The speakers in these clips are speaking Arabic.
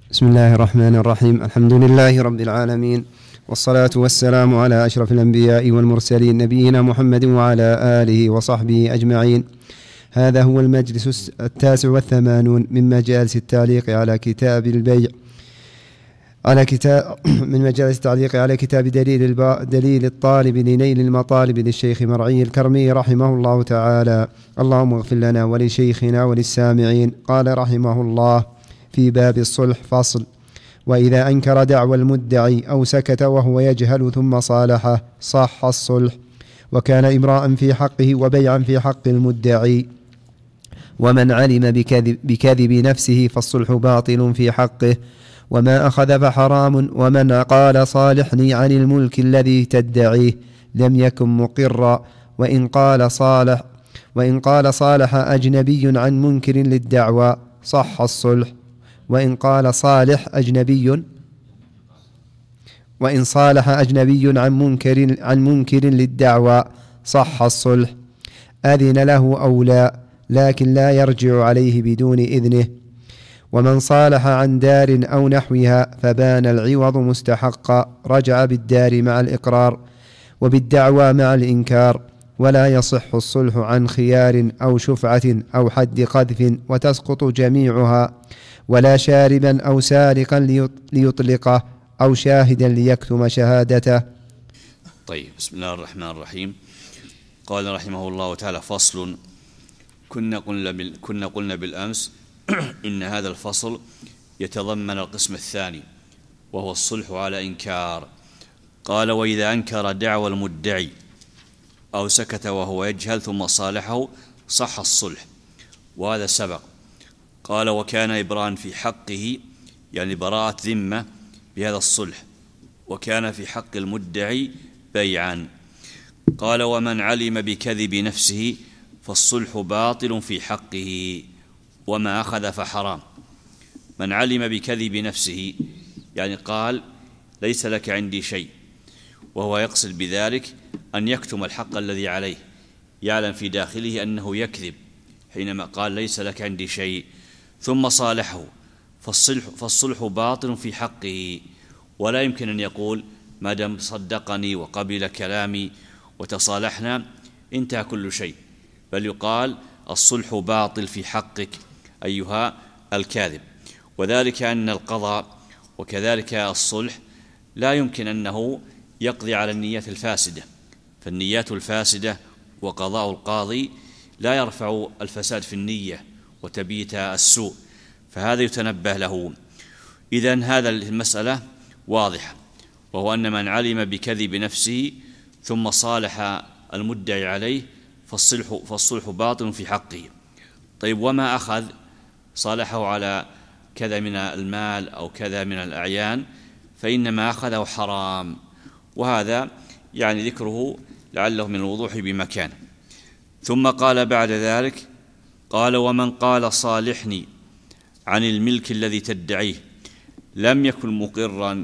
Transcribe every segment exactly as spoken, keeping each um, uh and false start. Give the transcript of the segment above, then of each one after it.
بسم الله الرحمن الرحيم. الحمد لله رب العالمين، والصلاة والسلام على أشرف الأنبياء والمرسلين، نبينا محمد وعلى آله وصحبه أجمعين. هذا هو المجلس التاسع والثمانون من مجالس التعليق على كتاب البيع على كتاب من مجالس التعليق على كتاب دليل الب... دليل الطالب لنيل المطالب للشيخ مرعي الكرمي رحمه الله تعالى. اللهم اغفر لنا ولشيخنا وللسامعين. قال رحمه الله في باب الصلح فصل: وإذا أنكر دعوى المدعي أو سكت وهو يجهل ثم صالحه صح الصلح، وكان إمراء في حقه وبيعا في حق المدعي. ومن علم بكذب, بكذب نفسه فالصلح باطل في حقه، وما أخذ فحرام. ومن قال صالحني عن الملك الذي تدعيه لم يكن مقرا، وإن قال صالح وإن قال صالح أجنبي عن منكر للدعوى صح الصلح، وإن قال صالح أجنبي وإن صالح أجنبي عن منكر عن منكر للدعوى صح الصلح. أذن له أو لا، لكن لا يرجع عليه بدون إذنه. ومن صالح عن دار أو نحوها فبان العوض مستحقا رجع بالدار مع الإقرار، وبالدعوى مع الإنكار. ولا يصح الصلح عن خيار أو شفعة أو حد قذف وتسقط جميعها، ولا شاربا أو سارقا ليطلقه أو شاهدا ليكتم شهادته. طيب، بسم الله الرحمن الرحيم. قال رحمه الله تعالى: فصل. كنا قلنا, بال... كنا قلنا بالأمس إن هذا الفصل يتضمن القسم الثاني، وهو الصلح على إنكار. قال: وإذا أنكر دعوى المدعي أو سكت وهو يجهل ثم صالحه صح الصلح، وهذا سبق. قال: وكان إبراء في حقه، يعني براءة ذمة بهذا الصلح، وكان في حق المدعي بيعا. قال: ومن علم بكذب نفسه فالصلح باطل في حقه، وما أخذ فحرام. من علم بكذب نفسه يعني قال: ليس لك عندي شيء، وهو يقصد بذلك أن يكتم الحق الذي عليه، يعلم في داخله أنه يكذب حينما قال ليس لك عندي شيء، ثم صالحه، فالصلح, فالصلح باطل في حقه. ولا يمكن أن يقول ما دام صدقني وقبل كلامي وتصالحنا انتهى كل شيء، بل يقال الصلح باطل في حقك أيها الكاذب. وذلك أن القضاء وكذلك الصلح لا يمكن أنه يقضي على النيات الفاسدة، فالنيات الفاسدة وقضاء القاضي لا يرفع الفساد في النية وتبييت السوء، فهذا يتنبه له. إذن هذا المسألة واضحة، وهو أن من علم بكذب نفسه ثم صالح المدعي عليه فالصلح, فالصلح باطل في حقه. طيب، وما أخذ صالحه على كذا من المال أو كذا من الأعيان فإنما أخذه حرام، وهذا يعني ذكره لعله من الوضوح بمكان. ثم قال بعد ذلك: قال: ومن قال صالحني عن الملك الذي تدعيه لم يكن مقرا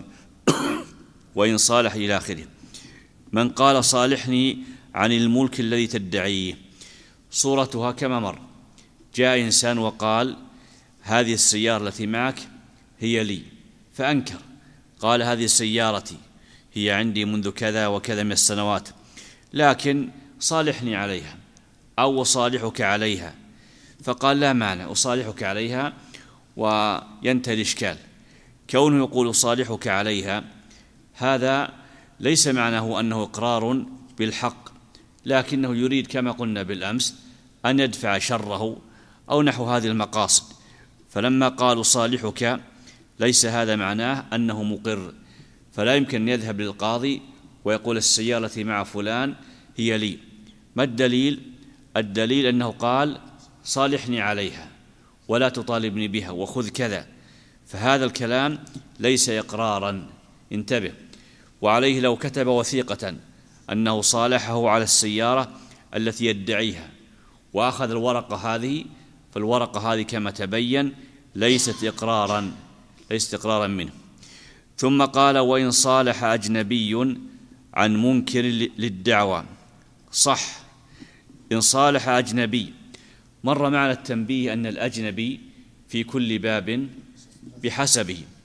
وإن صالح إلى آخره. من قال صالحني عن الملك الذي تدعيه صورتها كما مر: جاء إنسان وقال: هذه السيارة التي معك هي لي، فأنكر، قال: هذه سيارتي، هي عندي منذ كذا وكذا من السنوات، لكن صالحني عليها أو أصالحك عليها. فقال: لا مانع، أصالحك عليها وينتهي الإشكال. كونه يقول أصالحك عليها هذا ليس معناه أنه إقرار بالحق، لكنه يريد كما قلنا بالأمس أن يدفع شره أو نحو هذه المقاصد. فلما قال أصالحك ليس هذا معناه أنه مقر، فلا يمكن أن يذهب للقاضي ويقول السيارة التي مع فلان هي لي. ما الدليل؟ الدليل أنه قال: صالحني عليها ولا تطالبني بها وخذ كذا، فهذا الكلام ليس إقرارا، انتبه. وعليه لو كتب وثيقة أنه صالحه على السيارة التي يدعيها وأخذ الورقة هذه، فالورقة هذه كما تبين ليست إقرارا ليست إقرارا منه. ثم قال: وإن صالح أجنبي عن منكر للدعوى صح. إن صالح أجنبي، مر معنا التنبيه أن الأجنبي في كل باب بحسبه،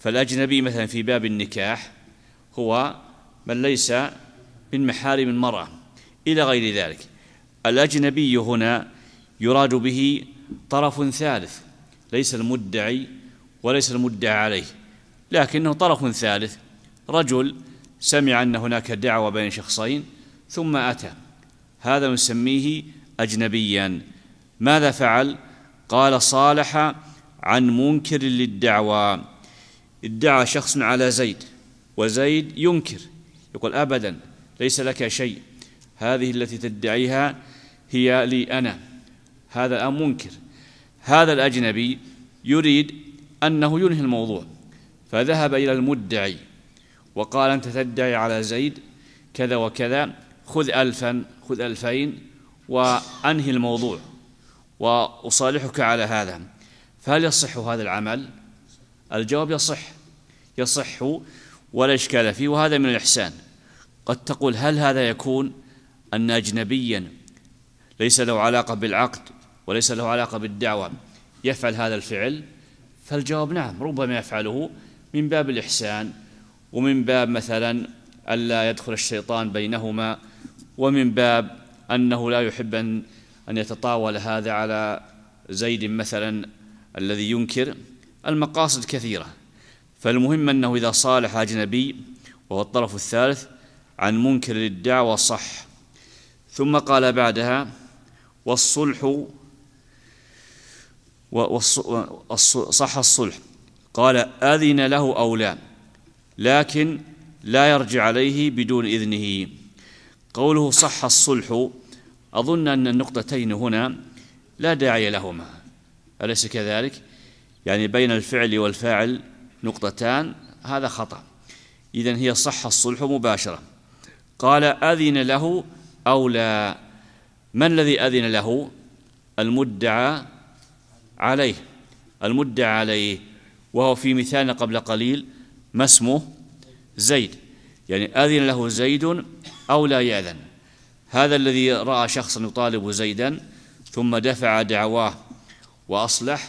فالأجنبي مثلا في باب النكاح هو من ليس من محارم المرأة إلى غير ذلك. الأجنبي هنا يراد به طرف ثالث، ليس المدعي وليس المدعى عليه، لكنه طرف ثالث، رجل سمع أن هناك دعوة بين شخصين ثم أتى، هذا نسميه أجنبيا. ماذا فعل؟ قال صالح عن منكر للدعوى. ادعى شخص على زيد وزيد ينكر، يقول أبدا ليس لك شيء، هذه التي تدعيها هي لي أنا، هذا الآن منكر. هذا الأجنبي يريد أنه ينهي الموضوع، فذهب إلى المدعي وقال أنت تدعي على زيد كذا وكذا، خذ ألفا خذ ألفين وأنهي الموضوع وأصالحك على هذا. فهل يصح هذا العمل؟ الجواب يصح، يصح ولا إشكال فيه، وهذا من الإحسان. قد تقول هل هذا يكون أن أجنبيا ليس له علاقة بالعقد وليس له علاقة بالدعوة يفعل هذا الفعل؟ فالجواب نعم، ربما يفعله من باب الإحسان، ومن باب مثلا ألا يدخل الشيطان بينهما، ومن باب أنه لا يحب أن يتطاول هذا على زيد مثلا الذي ينكر. المقاصد كثيرة، فالمهم أنه إذا صالح أجنبي وهو الطرف الثالث عن منكر للدعوة صح. ثم قال بعدها والصلح، صح الصلح، قال أذن له أو لا، لكن لا يرجع عليه بدون إذنه. قوله صح الصلح، أظن أن النقطتين هنا لا داعي لهما، أليس كذلك؟ يعني بين الفعل والفاعل نقطتان، هذا خطأ. إذن هي صح الصلح مباشرة. قال أذن له أو لا، من الذي أذن له؟ المدعى عليه، المدعى عليه، وهو في مثالنا قبل قليل ما اسمه؟ زيد، يعني أذن له زيد أو لا يأذن. هذا الذي رأى شخصا يطالب زيدا ثم دفع دعواه وأصلح،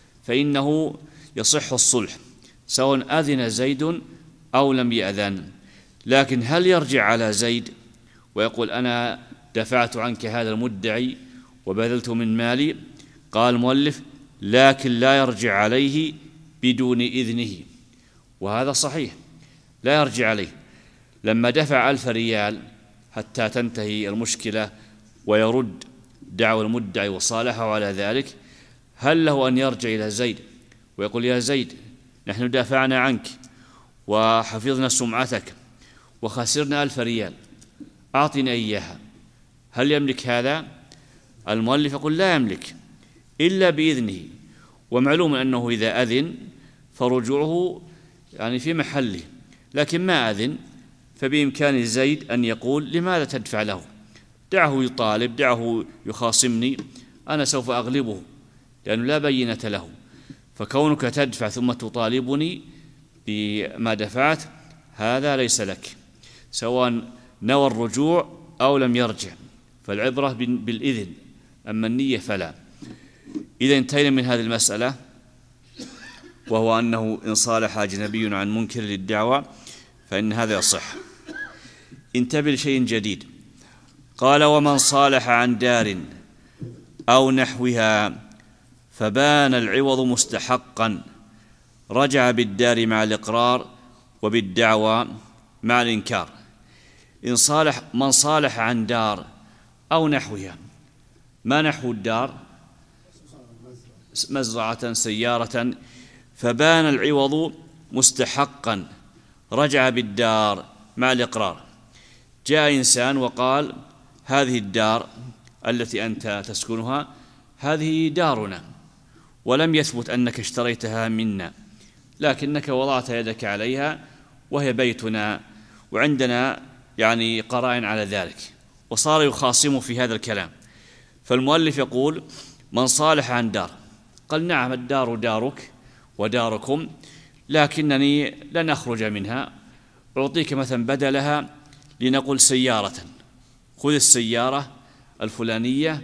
فإنه يصح الصلح سواء أذن زيد أو لم يأذن. لكن هل يرجع على زيد ويقول أنا دفعت عنك هذا المدعي وبذلت من مالي؟ قال المؤلف لكن لا يرجع عليه بدون إذنه، وهذا صحيح، لا يرجع عليه. لما دفع ألف ريال حتى تنتهي المشكلة ويرد دعوى المدعي وصالحه على ذلك، هل له أن يرجع إلى زيد ويقول يا زيد نحن دافعنا عنك وحفظنا سمعتك وخسرنا ألف ريال، أعطنا إياها؟ هل يملك هذا؟ المؤلف يقول لا يملك إلا بإذنه. ومعلوم أنه إذا أذن فرجوعه يعني في محله، لكن ما أذن فبإمكان زيد أن يقول لماذا تدفع له؟ دعه يطالب، دعه يخاصمني، أنا سوف أغلبه لأنه لا بينة له. فكونك تدفع ثم تطالبني بما دفعت هذا ليس لك، سواء نوى الرجوع أو لم يرجع، فالعبرة بالإذن، أما النية فلا. إذا انتهينا من هذه المسألة، وهو أنه إن صالح أجنبي عن منكر للدعوة فإن هذا يصح. انتبه لشيء جديد، قال ومن صالح عن دار أو نحوها فبان العوض مستحقا رجع بالدار مع الإقرار وبالدعوى مع الإنكار. إن صالح من صالح عن دار أو نحوها، ما نحو الدار؟ مزرعة سيارة، فبان العوض مستحقا رجع بالدار مع الإقرار. جاء إنسان وقال هذه الدار التي أنت تسكنها هذه دارنا، ولم يثبت أنك اشتريتها منا، لكنك وضعت يدك عليها وهي بيتنا وعندنا يعني قرائن على ذلك، وصار يخاصم في هذا الكلام. فالمؤلف يقول من صالح عن دار، قال نعم الدار دارك وداركم، لكنني لن أخرج منها، أعطيك مثلا بدلها لنقل سيارة، خذ السيارة الفلانية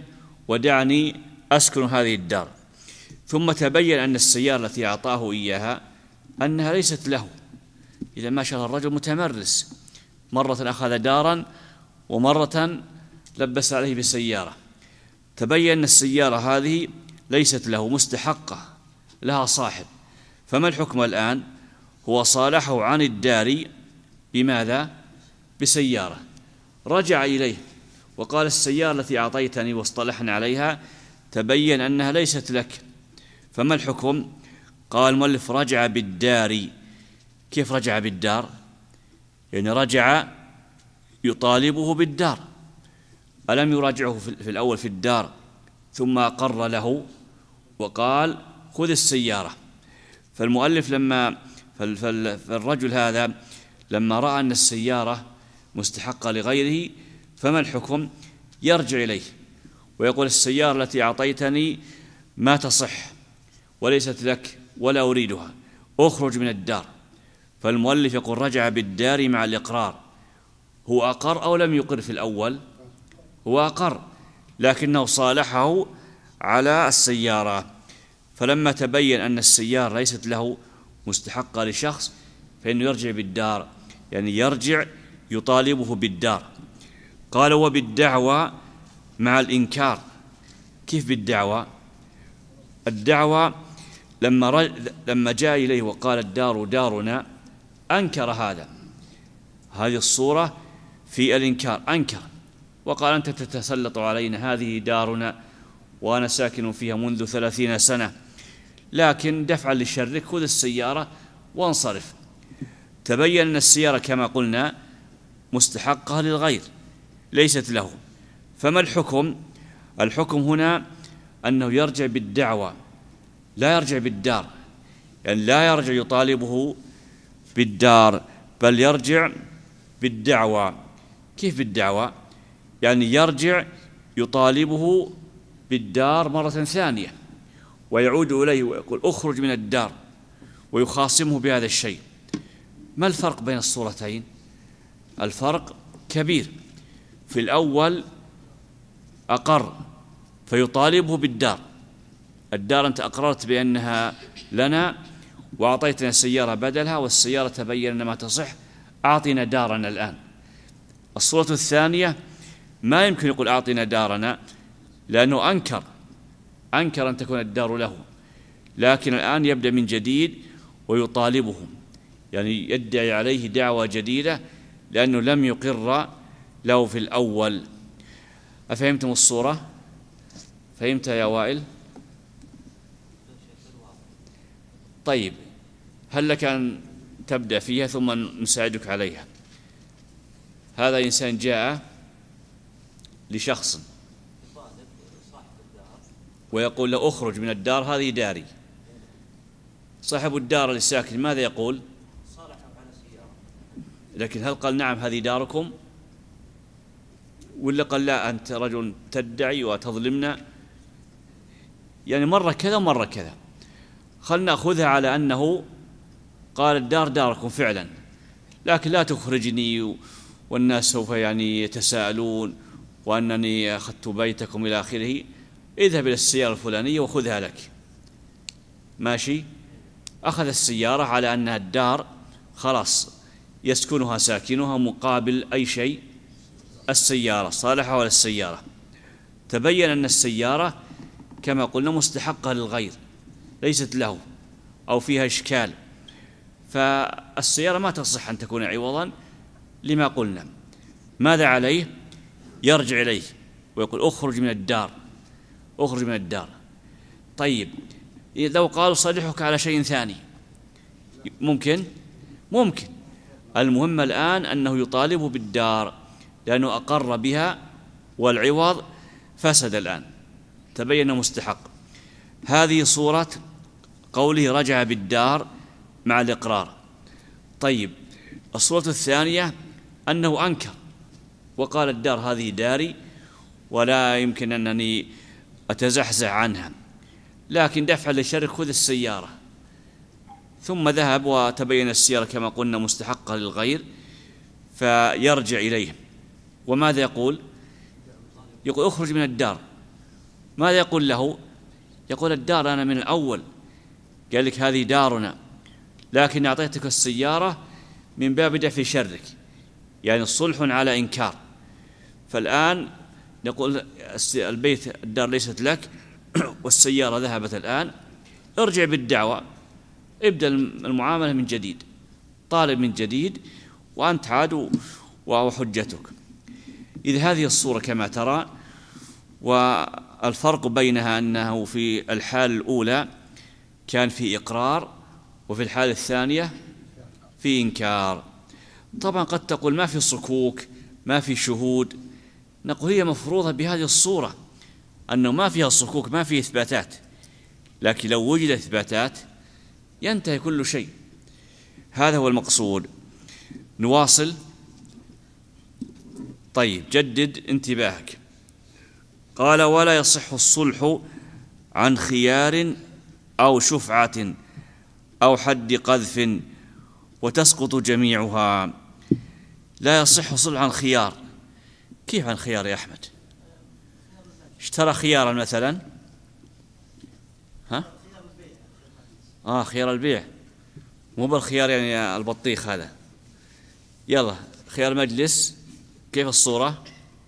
ودعني أسكن هذه الدار. ثم تبين أن السيارة التي أعطاه إياها أنها ليست له. إذا ما شاء الله الرجل متمرس، مرة أخذ دارا ومرة لبس عليه بسيارة، تبين أن السيارة هذه ليست له، مستحقة، لها صاحب. فما الحكم الآن؟ هو صالحه عن الدار بماذا؟ بسيارة. رجع إليه وقال السيارة التي أعطيتني واصطلحنا عليها تبين أنها ليست لك، فما الحكم؟ قال المؤلف رجع بالدار. كيف رجع بالدار؟ يعني رجع يطالبه بالدار. ألم يراجعه في الأول في الدار ثم أقر له وقال خذ السيارة؟ فالمؤلف لما فالرجل هذا لما رأى أن السيارة مستحقة لغيره، فما الحكم؟ يرجع إليه ويقول السيارة التي أعطيتني ما تصح وليست لك ولا أريدها، أخرج من الدار. فالمؤلف يقول رجع بالدار مع الإقرار. هو أقر أو لم يقر في الأول؟ هو أقر، لكنه صالحه على السيارة. فلما تبين أن السيارة ليست له، مستحقة لشخص، فإنه يرجع بالدار، يعني يرجع يطالبه بالدار. قال وبالدعوى مع الإنكار. كيف بالدعوى؟ الدعوى لما لما جاء إليه وقال الدار دارنا أنكر هذا، هذه الصورة في الإنكار، أنكر وقال أنت تتسلط علينا، هذه دارنا وأنا ساكن فيها منذ ثلاثين سنة، لكن دفعا لشرك خذ السيارة وانصرف. تبين أن السيارة كما قلنا مستحقة للغير ليست له. فما الحكم؟ الحكم هنا أنه يرجع بالدعوى لا يرجع بالدار، يعني لا يرجع يطالبه بالدار بل يرجع بالدعوى. كيف بالدعوى؟ يعني يرجع يطالبه بالدار مرة ثانية ويعود إليه ويقول أخرج من الدار ويخاصمه بهذا الشيء. ما الفرق بين الصورتين؟ الفرق كبير. في الأول أقر فيطالبه بالدار، الدار أنت أقررت بأنها لنا وأعطيتنا السيارة بدلها والسيارة تبين أنها ما تصح، أعطنا دارنا الآن. الصورة الثانية ما يمكن يقول أعطنا دارنا لأنه أنكر أنكر أن تكون الدار له، لكن الآن يبدأ من جديد ويطالبهم، يعني يدعي عليه دعوة جديدة لأنه لم يقر له في الأول. أفهمتم الصورة؟ فهمت يا وائل؟ طيب، هل لك أن تبدأ فيها ثم نساعدك عليها؟ هذا إنسان جاء لشخص ويقول له أخرج من الدار، هذه داري. صاحب الدار الساكن ماذا يقول؟ لكن هل قال نعم هذه داركم؟ ولا قال لا أنت رجل تدعي وتظلمنا؟ يعني مرة كذا ومرة كذا. خلنا نأخذها على أنه قال الدار داركم فعلا، لكن لا تخرجني والناس سوف يعني يتساءلون وأنني أخذت بيتكم إلى آخره، اذهب إلى السيارة الفلانية وخذها لك. ماشي؟ أخذ السيارة على أنها الدار خلاص يسكنها ساكنها مقابل أي شيء، السيارة صالحة ولا السيارة. تبين أن السيارة كما قلنا مستحقة للغير ليست له أو فيها إشكال، فالسيارة ما تصح أن تكون عوضا لما قلنا. ماذا عليه؟ يرجع إليه ويقول أخرج من الدار، أخرج من الدار. طيب، لو قالوا صالحك على شيء ثاني ممكن؟ ممكن. المهم الآن أنه يطالبه بالدار لأنه أقر بها والعوض فسد الآن، تبين مستحق. هذه صورة قوله رجع بالدار مع الإقرار. طيب، الصورة الثانية أنه أنكر وقال الدار هذه داري ولا يمكن أنني أتزحزح عنها، لكن دفع للشرك خذ السيارة. ثم ذهب وتبين السيارة كما قلنا مستحقة للغير، فيرجع إليه. وماذا يقول؟ يقول أخرج من الدار. ماذا يقول له؟ يقول الدار أنا من الأول قال لك هذه دارنا، لكن أعطيتك السيارة من باب دفع شرك، يعني صلح على إنكار. فالآن نقول البيت الدار ليست لك والسيارة ذهبت الآن، ارجع بالدعوة، ابدأ المعاملة من جديد، طالب من جديد، وأنت عاد وحجتك. إذا هذه الصورة كما ترى، والفرق بينها أنه في الحال الأولى كان في إقرار، وفي الحالة الثانية في إنكار. طبعا قد تقول ما في صكوك، ما في شهود. نقول هي مفروضة بهذه الصورة، أنه ما فيها صكوك، ما فيه إثباتات، لكن لو وجد إثباتات ينتهي كل شيء. هذا هو المقصود. نواصل. طيب، جدد انتباهك. قال: ولا يصح الصلح عن خيار أو شفعة أو حد قذف وتسقط جميعها. لا يصح الصلح عن خيار. كيف عن خيار يا أحمد؟ اشترى خيارا مثلا، ها؟ آه خيار البيع، مو بالخيار يعني البطيخ هذا. يلا، خيار مجلس كيف الصورة؟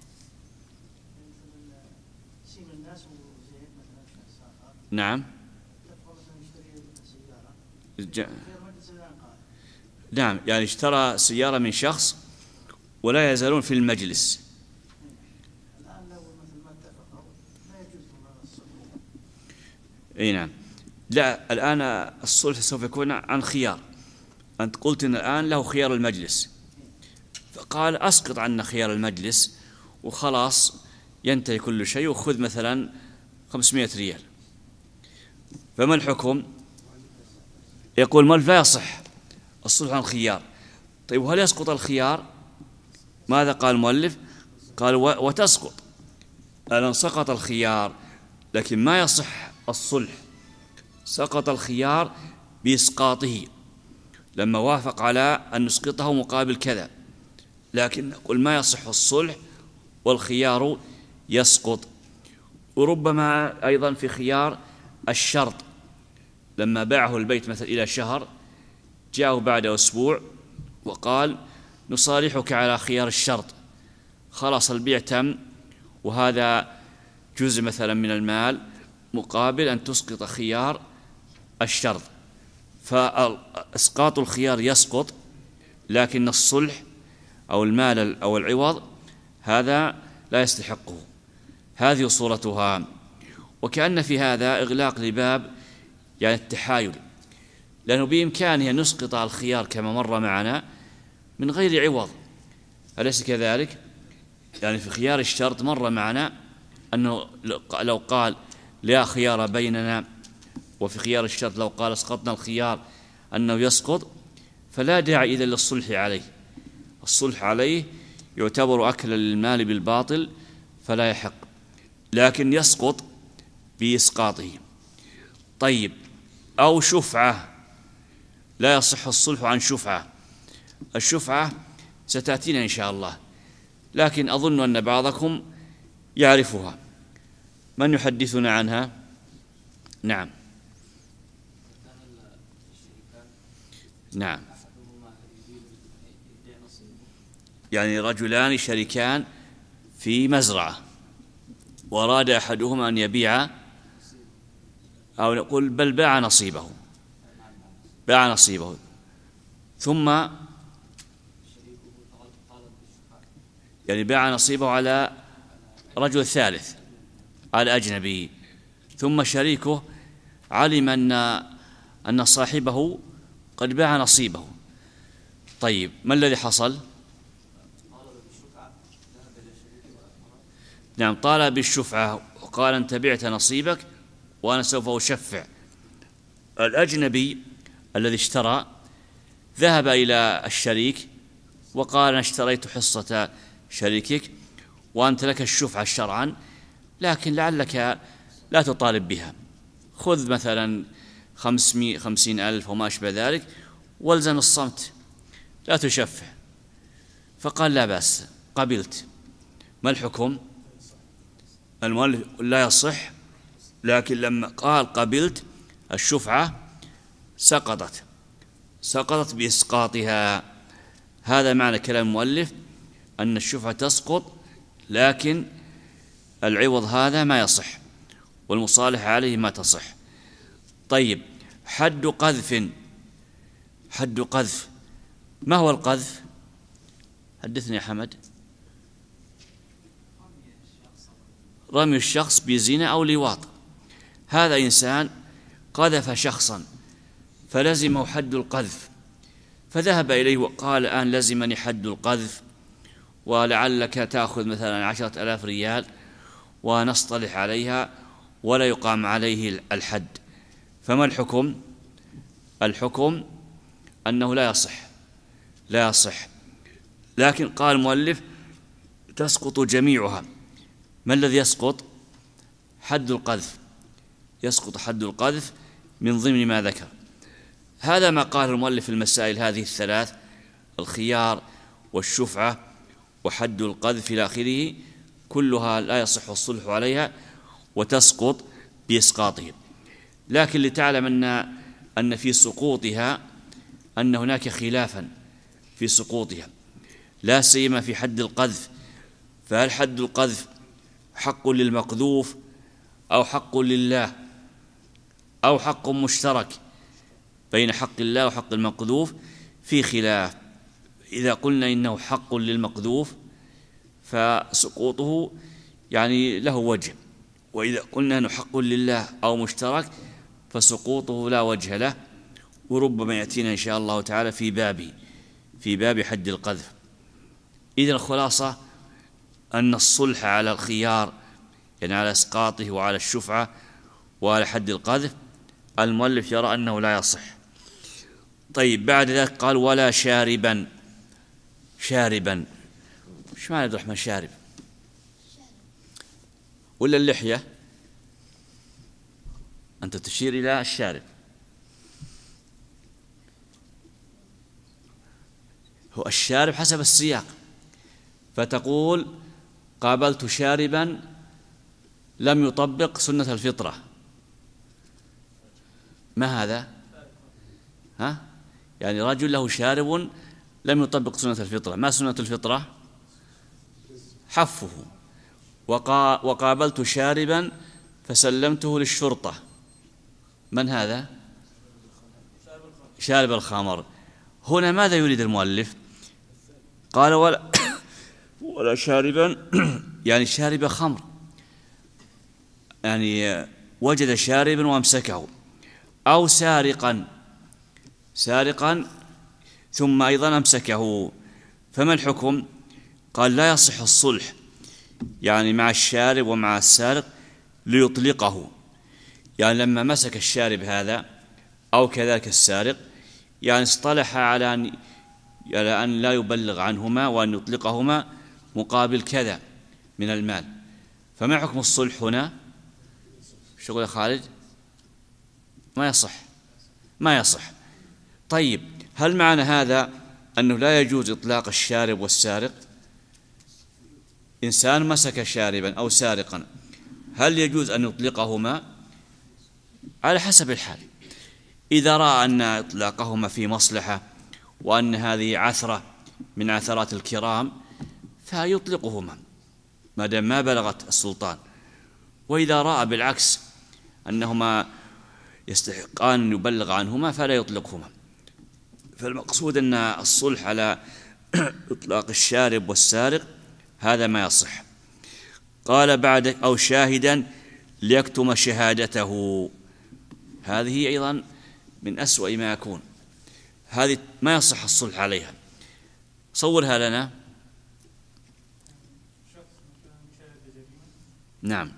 نعم. ج... نعم، يعني اشترى سيارة من شخص ولا يزالون في المجلس. اي نعم. لا، الآن الصلح سوف يكون عن خيار. أنت قلت إن الآن له خيار المجلس، فقال أسقط عنا خيار المجلس وخلاص ينتهي كل شيء، وخذ مثلا خمسمائة ريال. فما الحكم؟ يقول المؤلف لا يصح الصلح عن خيار. طيب، وهل يسقط الخيار؟ ماذا قال المؤلف؟ قال وتسقط. الآن سقط الخيار لكن ما يصح الصلح. سقط الخيار بإسقاطه لما وافق على أن نسقطه مقابل كذا، لكن نقول ما يصح الصلح والخيار يسقط. وربما أيضا في خيار الشرط، لما باعه البيت مثلا إلى شهر، جاءه بعد أسبوع وقال نصالحك على خيار الشرط، خلاص البيع تم، وهذا جزء مثلا من المال مقابل أن تسقط خيار الشرط. فإسقاط الخيار يسقط، لكن الصلح أو المال أو العوض هذا لا يستحقه. هذه صورتها. وكأن في هذا إغلاق لباب يعني التحايل، لأنه بإمكانه أن نسقط الخيار كما مر معنا من غير عوض، أليس كذلك؟ يعني في خيار الشرط مر معنا أنه لو قال لا خيار بيننا، وفي خيار الشرط لو قال اسقطنا الخيار أنه يسقط، فلا داعي إذا للصلح عليه. الصلح عليه يعتبر أكل للمال بالباطل فلا يحق، لكن يسقط بإسقاطه. طيب، أو شفعة. لا يصح الصلح عن شفعة. الشفعة ستأتينا إن شاء الله، لكن أظن أن بعضكم يعرفها. من يحدثنا عنها؟ نعم. نعم، يعني رجلان شريكان في مزرعة، وأراد أحدهما أن يبيع، أو نقول بل باع نصيبه، باع نصيبه ثم يعني باع نصيبه على رجل ثالث، على أجنبي، ثم شريكه علم أن أن صاحبه قد باع نصيبه. طيب، ما الذي حصل؟ نعم، طالب بالشفعة وقال أنت بعت نصيبك وأنا سوف أشفع. الأجنبي الذي اشترى ذهب إلى الشريك وقال أنا اشتريت حصة شريكك وأنت لك الشفعة شرعا، لكن لعلك لا تطالب بها، خذ مثلا خمسمائة خمسين ألف وما أشبه ذلك والزم الصمت لا تشفع. فقال لا بأس، قبلت. ما الحكم؟ المؤلف لا يصح، لكن لما قال قبلت الشفعة سقطت. سقطت بإسقاطها. هذا معنى كلام المؤلف أن الشفعة تسقط، لكن العوض هذا ما يصح والمصالحة عليه ما تصح. طيب، حد قذف. حد قذف، ما هو القذف؟ حدثني يا حمد. رمي الشخص بزنا أو لواط. هذا إنسان قذف شخصا فلزمه حد القذف، فذهب إليه وقال الآن لزمني حد القذف، ولعلك تأخذ مثلا عشرة آلاف ريال ونصطلح عليها ولا يقام عليه الحد. فما الحكم؟ الحكم أنه لا يصح، لا يصح. لكن قال المؤلف تسقط جميعها. ما الذي يسقط؟ حد القذف، يسقط حد القذف من ضمن ما ذكر. هذا ما قال المؤلف في المسائل هذه الثلاث: الخيار والشفعة وحد القذف إلى آخره، كلها لا يصح الصلح عليها وتسقط بإسقاطهم. لكن لتعلم أن أن في سقوطها أن هناك خلافا في سقوطها، لا سيما في حد القذف. فهل حد القذف حق للمقذوف أو حق لله أو حق مشترك بين حق الله وحق المقذوف؟ في خلاف. إذا قلنا إنه حق للمقذوف فسقوطه يعني له وجه، وإذا قلنا أنه حق لله أو مشترك فسقوطه لا وجه له، وربما يأتينا إن شاء الله تعالى في بابه في باب حد القذف. إذن الخلاصة أن الصلح على الخيار، يعني على إسقاطه وعلى الشفعة وعلى حد القذف، المؤلف يرى أنه لا يصح. طيب، بعد ذلك قال ولا شاربا. شاربا، ايش معنى عبد الرحمن شارب؟ ولا اللحية؟ أنت تشير إلى الشارب. هو الشارب حسب السياق، فتقول قابلت شاربا لم يطبق سنة الفطرة. ما هذا؟ ها؟ يعني رجل له شارب لم يطبق سنة الفطرة. ما سنة الفطرة؟ حفه. وقا وقابلت شاربا فسلمته للشرطة. من هذا؟ شارب الخمر. هنا ماذا يريد المؤلف؟ قال ولا ولا شاربا يعني شارب خمر، يعني وجد شاربا وامسكه، أو سارقا سارقا ثم أيضا أمسكه. فما الحكم؟ قال لا يصح الصلح يعني مع الشارب ومع السارق ليطلقه. يعني لما مسك الشارب هذا أو كذلك السارق، يعني اصطلح على أن على أن لا يبلغ عنهما وأن يطلقهما مقابل كذا من المال. فما حكم الصلح هنا؟ شغل خالد؟ ما يصح، ما يصح. طيب، هل معنى هذا أنه لا يجوز إطلاق الشارب والسارق؟ إنسان مسك شاربا أو سارقا، هل يجوز أن يطلقهما؟ على حسب الحال. إذا رأى أن إطلاقهما في مصلحة وأن هذه عثرة من عثرات الكرام فيطلقهما ما دام ما بلغت السلطان. وإذا رأى بالعكس أنهما يستحقان أن يبلغ عنهما فلا يطلقهما. فالمقصود أن الصلح على إطلاق الشارب والسارق هذا ما يصح. قال بعد أو شاهدا ليكتم شهادته. هذه أيضا من أسوأ ما يكون، هذه ما يصح الصلح عليها. صورها لنا. نعم.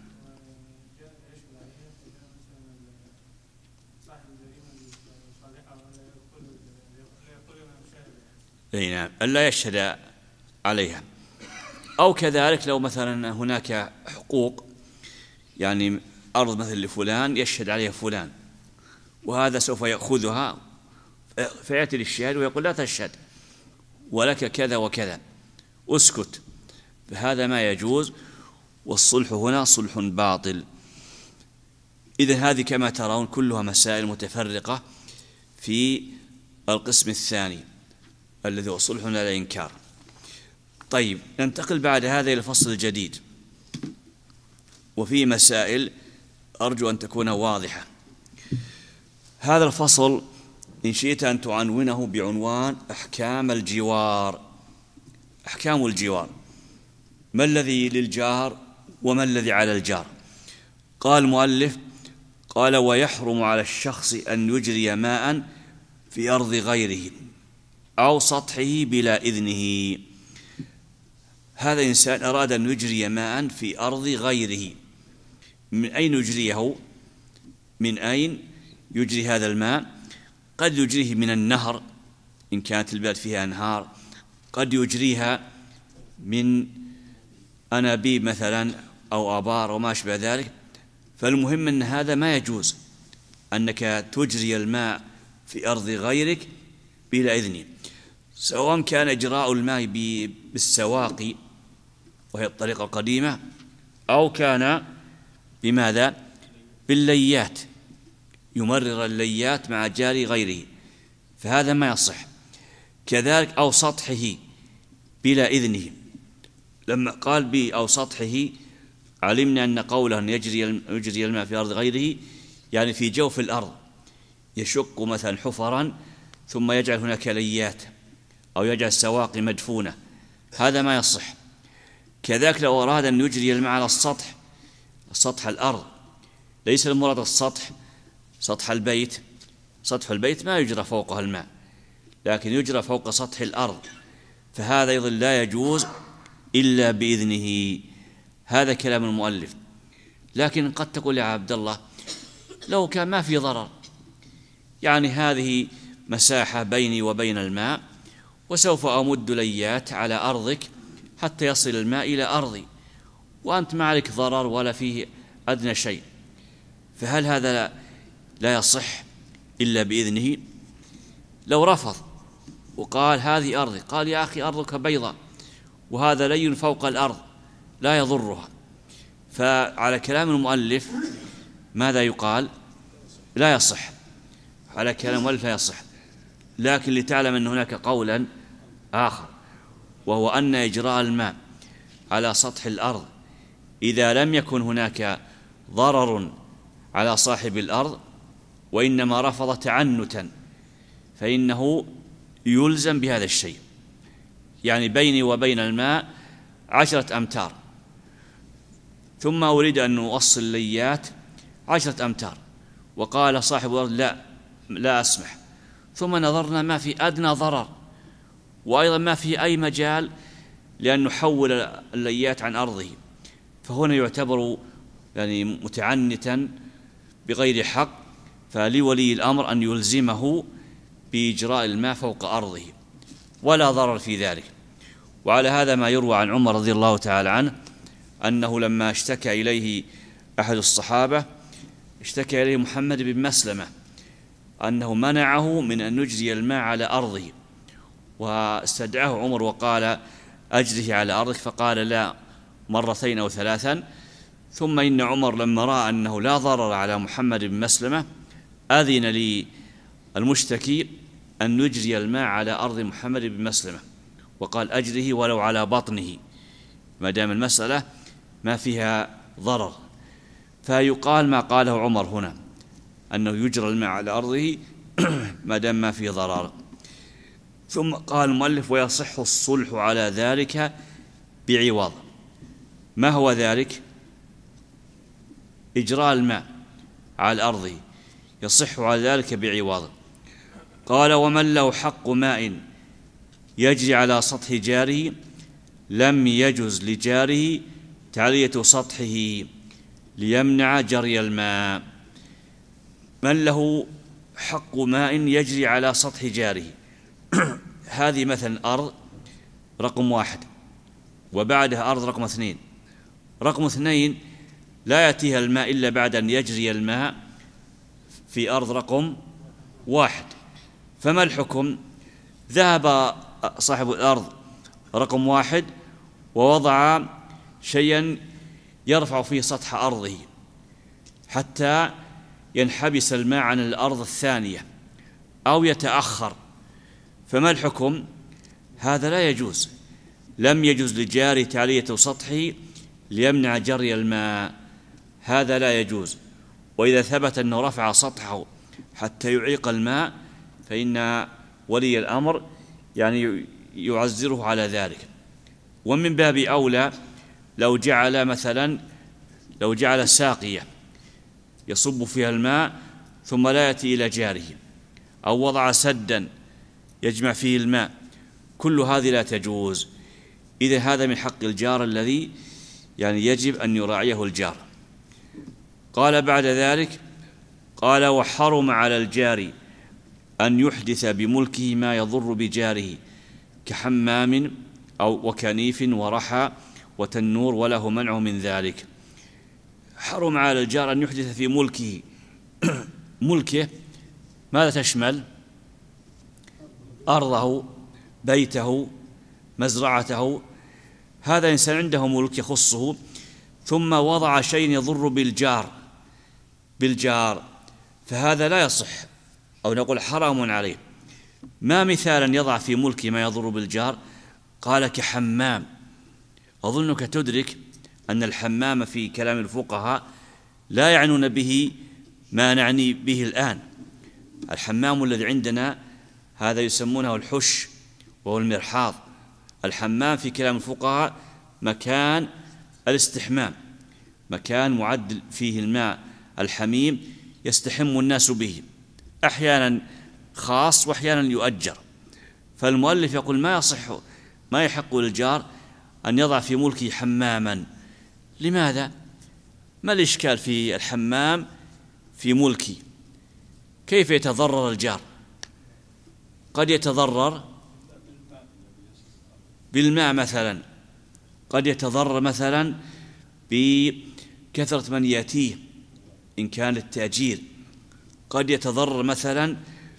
أي نعم، ألا يشهد عليها. أو كذلك لو مثلا هناك حقوق، يعني أرض مثل لفلان يشهد عليها فلان، وهذا سوف يأخذها فيأتي للشهاد ويقول لا تشهد ولك كذا وكذا، اسكت. فهذا ما يجوز، والصلح هنا صلح باطل. إذن هذه كما ترون كلها مسائل متفرقة في القسم الثاني الذي هو صلح لا إنكار. طيب، ننتقل بعد هذا إلى الفصل الجديد، وفيه مسائل أرجو أن تكون واضحة. هذا الفصل إن شئت أن تعنونه بعنوان أحكام الجوار. أحكام الجوار، ما الذي للجار وما الذي على الجار؟ قال المؤلف: قال: ويحرم على الشخص أن يجري ماء في أرض غيره أو سطحه بلا إذنه. هذا إنسان أراد أن يجري ماء في أرض غيره. من أين يجريه؟ من أين يجري هذا الماء؟ قد يجريه من النهر إن كانت البلاد فيها أنهار، قد يجريها من أنابيب مثلا أو آبار وما أشبه ذلك. فالمهم أن هذا ما يجوز أنك تجري الماء في أرض غيرك بلا إذن، سواء كان إجراء الماء بالسواقي وهي الطريقة القديمة، أو كان بماذا؟ بالليات، يمرر الليات مع جاري غيره، فهذا ما يصح. كذلك أو سطحه بلا إذنه. لما قال بي أو سطحه علمنا أن قوله أن يجري يجري الماء في أرض غيره يعني في جوف الأرض، يشق مثلا حفرا ثم يجعل هناك ليات أو يجعل سواقي مدفونة، هذا ما يصح. كذلك لو أراد أن يجري الماء على السطح، سطح الأرض، ليس المراد السطح سطح البيت، سطح البيت ما يجرى فوقها الماء، لكن يجرى فوق سطح الأرض، فهذا أيضا لا يجوز إلا بإذنه. هذا كلام المؤلف. لكن قد تقول يا عبد الله لو كان ما في ضرر، يعني هذه مساحة بيني وبين الماء وسوف أمد ليات على أرضك حتى يصل الماء إلى أرضي وأنت ما عليك ضرر ولا فيه أدنى شيء، فهل هذا لا يصح إلا بإذنه؟ لو رفض وقال هذه أرضي، قال يا أخي أرضك بيضاء وهذا لين فوق الأرض لا يضرها، فعلى كلام المؤلف ماذا يقال؟ لا يصح. على كلام المؤلف لا يصح. لكن لتعلم أن هناك قولا آخر، وهو أن إجراء الماء على سطح الأرض إذا لم يكن هناك ضرر على صاحب الأرض وإنما رفض تعنتا فإنه يلزم بهذا الشيء. يعني بيني وبين الماء عشرة أمتار، ثم أريد أن أوصل ليات عشرة أمتار، وقال صاحب الأرض لا لا أسمح، ثم نظرنا ما في أدنى ضرر وأيضا ما في أي مجال لأن نحول الليات عن أرضه، فهنا يعتبر يعني متعنتا بغير حق، فلولي الأمر أن يلزمه بإجراء الماء فوق أرضه ولا ضرر في ذلك. وعلى هذا ما يروى عن عمر رضي الله تعالى عنه أنه لما اشتكى إليه أحد الصحابة، اشتكى إليه محمد بن مسلمة أنه منعه من أن يجري الماء على أرضه، واستدعاه عمر وقال أجره على أرضك، فقال لا مرتين أو ثلاثا. ثم إن عمر لما رأى أنه لا ضرر على محمد بن مسلمة أذن للمشتكي أن يجري الماء على أرض محمد بن مسلمة، وقال أجره ولو على بطنه ما دام المسألة ما فيها ضرر. فيقال ما قاله عمر هنا أنه يجرى الماء على أرضه ما دام ما فيه ضرر. ثم قال المؤلف ويصح الصلح على ذلك بعوض. ما هو ذلك؟ إجراء الماء على أرضه يصح على ذلك بعوض. قال ومن له حق ماء يجري على سطح جاره لم يجز لجاره تعلية سطحه ليمنع جري الماء. من له حق ماء يجري على سطح جاره هذه مثلا أرض رقم واحد وبعدها أرض رقم اثنين، رقم اثنين لا يأتيها الماء إلا بعد أن يجري الماء في أرض رقم واحد، فما الحكم؟ ذهب صاحب الأرض رقم واحد ووضع شيئا يرفع فيه سطح أرضه حتى ينحبس الماء عن الأرض الثانية أو يتأخر فما الحكم؟ هذا لا يجوز، لم يجوز للجار تعلية سطحه ليمنع جري الماء، هذا لا يجوز. وإذا ثبت أنه رفع سطحه حتى يعيق الماء فإن ولي الأمر يعني يعزره على ذلك. ومن باب أولى لو جعل مثلا لو جعل ساقية يصب فيها الماء ثم لا يأتي إلى جاره، أو وضع سدا يجمع فيه الماء، كل هذه لا تجوز. إذا هذا من حق الجار الذي يعني يجب أن يراعيه الجار. قال بعد ذلك، قال وحرم على الجار أن يحدث بملكه ما يضر بجاره كحمام أو وكنيف ورحى وتنور، وله منع من ذلك. حرم على الجار أن يحدث في ملكه ملكه ماذا تشمل؟ أرضه، بيته، مزرعته، هذا إنسان عنده ملك يخصه ثم وضع شيء يضر بالجار بالجار فهذا لا يصح، أو نقول حرام عليه. ما مثالا يضع في ملكه ما يضر بالجار؟ قال كحمام. أظنك تدرك أن الحمام في كلام الفقهاء لا يعنون به ما نعني به الآن. الحمام الذي عندنا هذا يسمونه الحش وهو المرحاض. الحمام في كلام الفقهاء مكان الاستحمام، مكان معد فيه الماء الحميم يستحم الناس به، أحيانا خاص وأحيانا يؤجر. فالمؤلف يقول ما يصح ما يحق للجار أن يضع في ملكه حماما. لماذا؟ ما الإشكال في الحمام في ملكي؟ كيف يتضرر الجار؟ قد يتضرر بالماء مثلا، قد يتضرر مثلا بكثرة من يأتيه إن كان التأجير، قد يتضرر مثلا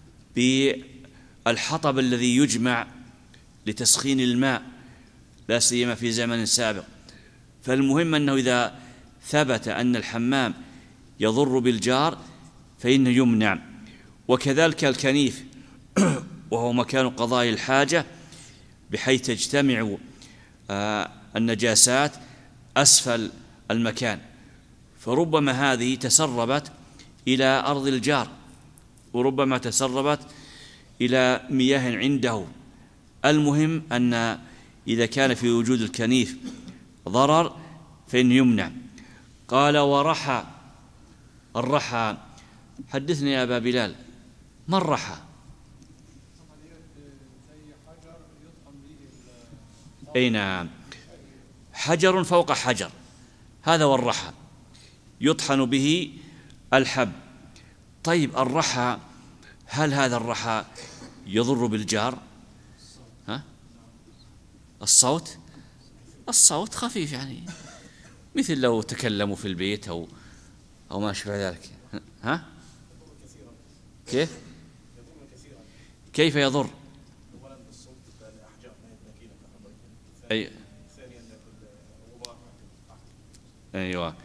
بالحطب الذي يجمع لتسخين الماء لا سيما في زمن سابق. فالمهم أنه إذا ثبت أن الحمام يضر بالجار فإنه يمنع. وكذلك الكنيف وهو مكان قضاء الحاجة بحيث تجتمع النجاسات أسفل المكان، فربما هذه تسربت إلى أرض الجار وربما تسربت إلى مياه عنده. المهم أن إذا كان في وجود الكنيف ضرر فإنه يمنع. قال ورحى. الرحى حدثني يا أبا بلال، ما الرحى؟ أي نعم، حجر فوق حجر، هذا هو الرحى، يطحن به الحب. طيب الرحى، هل هذا الرحى يضر بالجار؟ ها؟ الصوت الصوت خفيف يعني، مثل لو تكلموا في البيت أو أو ما شابه ذلك. ها؟ كيف؟ كيف يضر؟ أي أيوة.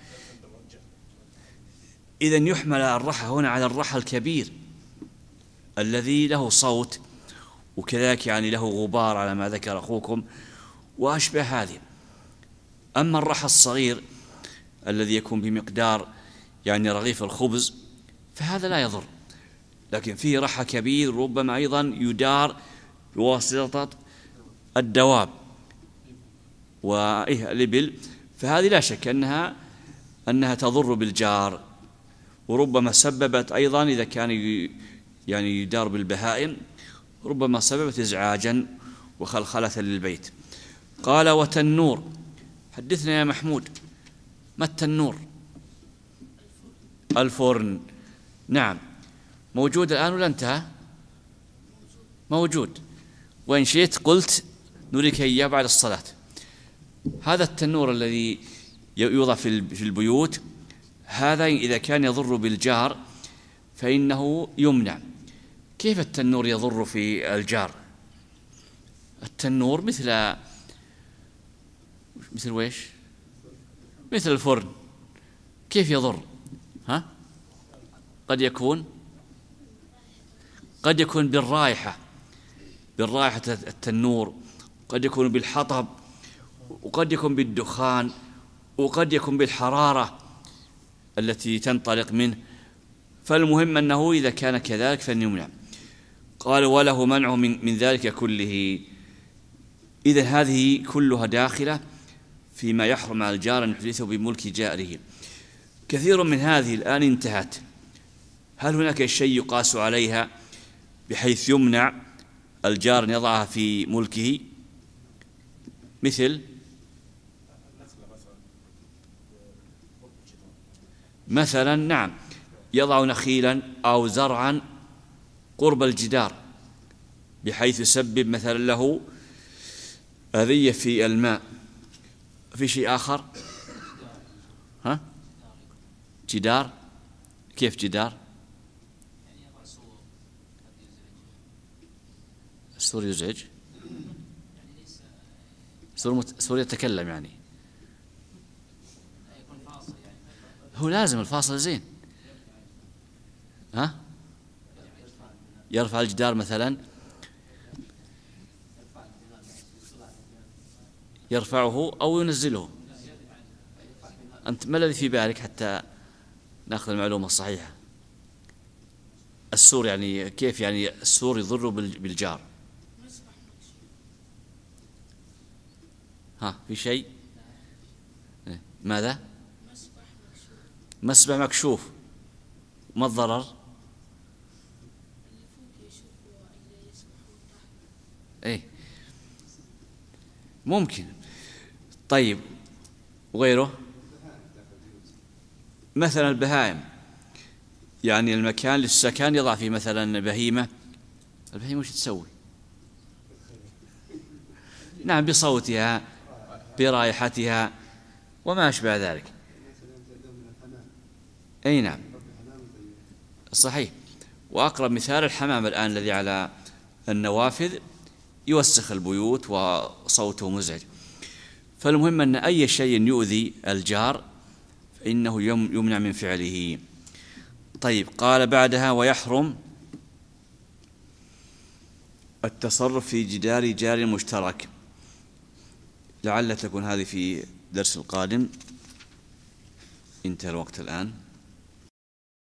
إذن يحمل الرحى هنا على الرحى الكبير الذي له صوت وكذلك يعني له غبار على ما ذكر أخوكم وأشبه هذه. أما الرحى الصغير الذي يكون بمقدار يعني رغيف الخبز فهذا لا يضر، لكن فيه رحى كبير ربما أيضا يدار بواسطة الدواب والإبل، فهذه لا شك أنها أنها تضر بالجار، وربما سببت أيضا إذا كان يعني يدار بالبهائم ربما سببت إزعاجا وخلخلة للبيت. قال وتنور. حدثنا يا محمود، ما التنور؟ الفرن. نعم، موجود الآن ولا انتهى؟ موجود، وإن شئت قلت نريك إياه بعد الصلاة. هذا التنور الذي يوضع في البيوت هذا إذا كان يضر بالجار فإنه يمنع. كيف التنور يضر في الجار؟ التنور مثل مثل ويش؟ مثل الفرن. كيف يضر؟ ها؟ قد يكون قد يكون بالرائحة، بالرائحة التنور، قد يكون بالحطب، وقد يكون بالدخان، وقد يكون بالحرارة التي تنطلق منه. فالمهم أنه إذا كان كذلك فليمنع. قال وله منعه من, من ذلك كله. إذن هذه كلها داخلة فيما يحرم على الجار أن يحدثه بملك جاره. كثير من هذه الآن انتهت. هل هناك شيء يقاس عليها بحيث يمنع الجار أن يضعها في ملكه؟ مثل مثلا نعم يضع نخيلا أو زرعا قرب الجدار بحيث يسبب مثلا له أذية في الماء. في شيء آخر؟ ها؟ جدار؟ كيف جدار؟ السور يزعج؟ سور يتكلم يعني. هو لازم الفاصل زين. ها؟ يرفع الجدار مثلا، يرفعه أو ينزله. أنت ما الذي في بالك حتى نأخذ المعلومة الصحيحة؟ السور يعني كيف يعني السور يضر بالجار؟ ها في شيء؟ ماذا؟ مسبح مكشوف. ما الضرر؟ ايه ممكن. طيب وغيره؟ مثلا البهائم، يعني المكان للسكن يضع فيه مثلا بهيمة. البهيمة وش تسوي؟ نعم بصوتها برائحتها وما أشبه ذلك. أي نعم صحيح. وأقرب مثال الحمام الآن الذي على النوافذ يوسخ البيوت وصوته مزعج. فالمهم أن أي شيء يؤذي الجار فإنه يمنع من فعله. طيب قال بعدها ويحرم التصرف في جدار جار مشترك. لعل تكون هذه في درس القادم. انتهى الوقت الآن.